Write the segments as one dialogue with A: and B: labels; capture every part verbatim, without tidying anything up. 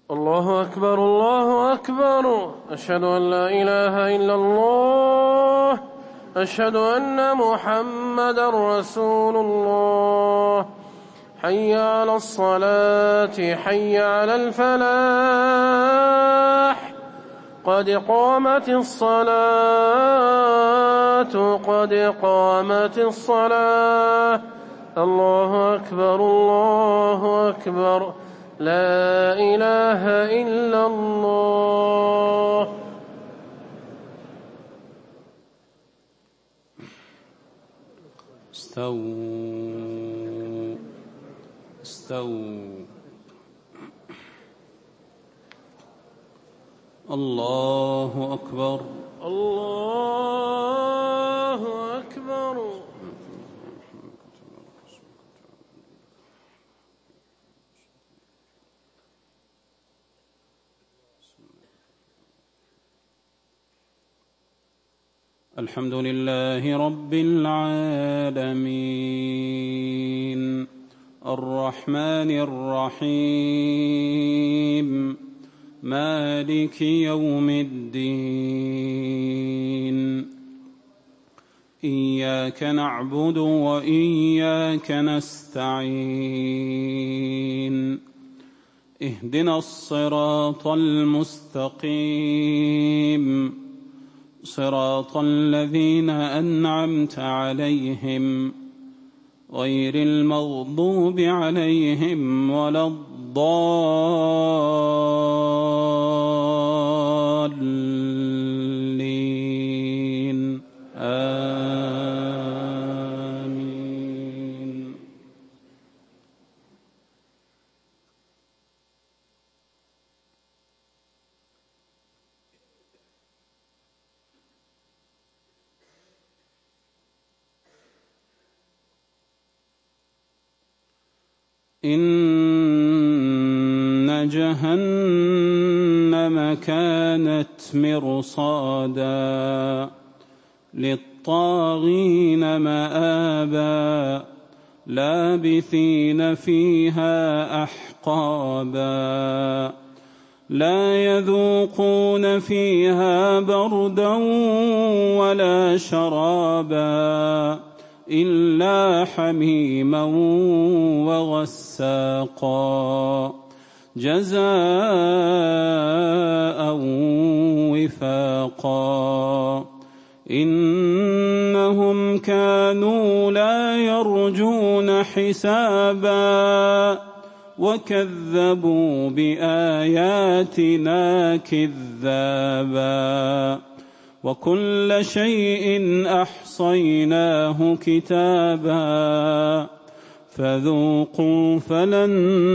A: الله أكبر الله أكبر. أشهد أن لا إله إلا الله. أشهد أن محمدا رسول الله. حي على الصلاة حي على الفلاح. قد قامت الصلاة قد قامت الصلاة. الله أكبر الله أكبر. لا إله إلا الله.
B: استووا استووا. الله أكبر
A: الله أكبر.
B: الحمد لله رب العالمين الرحمن الرحيم مالك يوم الدين. إياك نعبد وإياك نستعين. اهدنا الصراط المستقيم صراط الذين أنعمت عليهم غير المغضوب عليهم ولا الضالين. آمين. إن جهنم كانت مرصادا للطاغين مآبا لابثين فيها أحقابا لا يذوقون فيها بردا ولا شرابا إلا حميما وغساقا جزاء وفاقا. إنهم كانوا لا يرجون حسابا وكذبوا بآياتنا كذابا وكل شيء أحصيناه كتابا فذوقوا فلن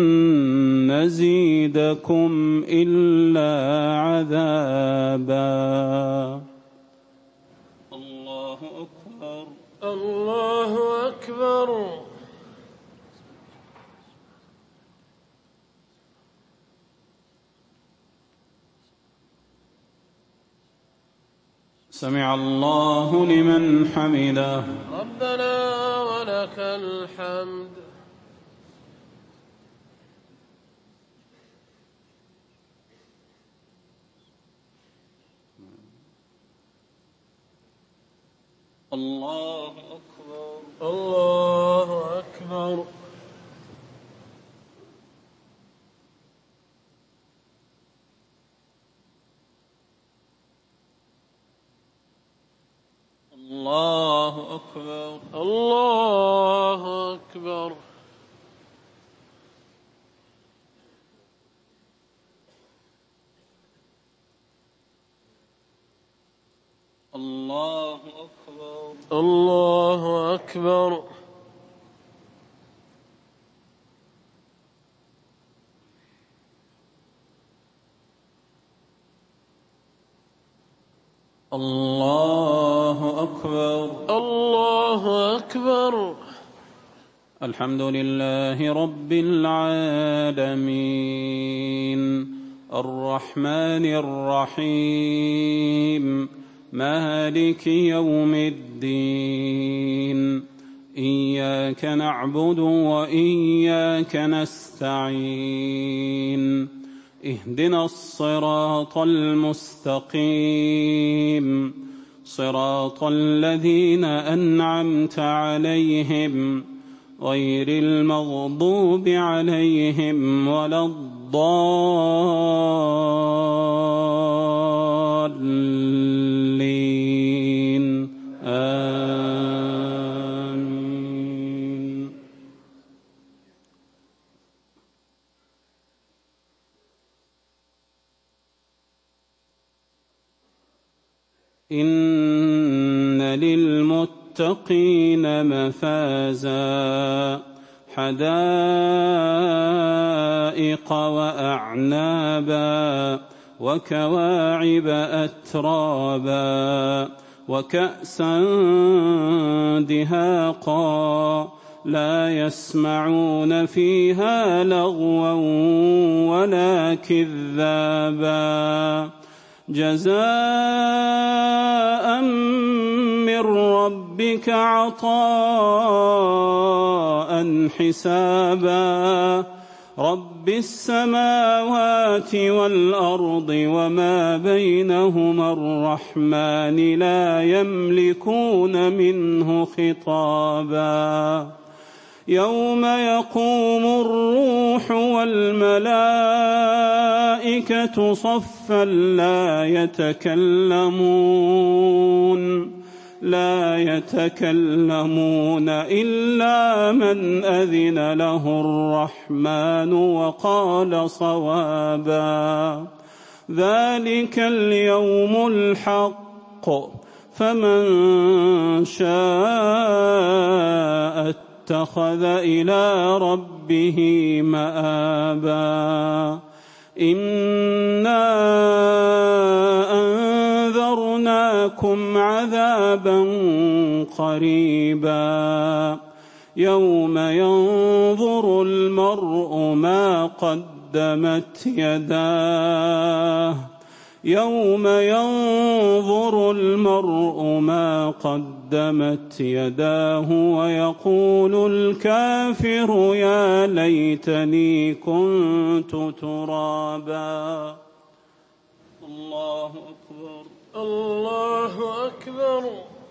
B: نزيدكم إلا عذابا. الله أكبر
A: الله أكبر.
B: سمع الله لمن حمده.
A: ربنا ولك الحمد.
B: الله أكبر
A: الله أكبر.
B: الله أكبر
A: الله أكبر.
B: الله أكبر
A: الله أكبر.
B: الله أكبر
A: الله أكبر.
B: الحمد لله رب العالمين الرحمن الرحيم مالك يوم الدين. إياك نعبد وإياك نستعين. اهدنا الصراط المستقيم صراط الذين أنعمت عليهم غير المغضوب عليهم ولا الضالين آمين. إن للمتقين مفازا حدائق وأعنابا وكواعب أترابا وكأسا دهاقا لا يسمعون فيها لغوا ولا كذابا جزاء من ربك عطاء حسابا رب السماوات والأرض وما بينهما الرحمن لا يملكون منه خطابا يوم يقوم الروح والملائكة صفا لا يتكلمون لا يتكلمون إلا من أذن له الرحمن وقال صوابا ذلك اليوم الحق فمن شاء اتخذ إلى ربه مآبا إنا أنذرناكم عذابا قريبا يوم ينظر المرء ما قدمت يداه يوم ينظر المرء ما قدمت يداه ويقول الكافر يا ليتني كنت ترابا. الله أكبر
A: الله أكبر.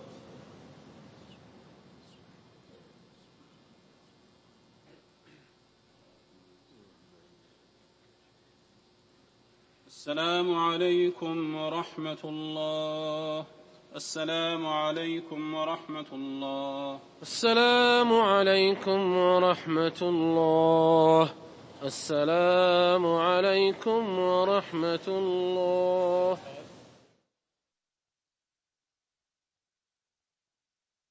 B: السلام عليكم ورحمة الله. السلام عليكم ورحمة الله.
A: السلام عليكم ورحمة الله. السلام عليكم ورحمة الله.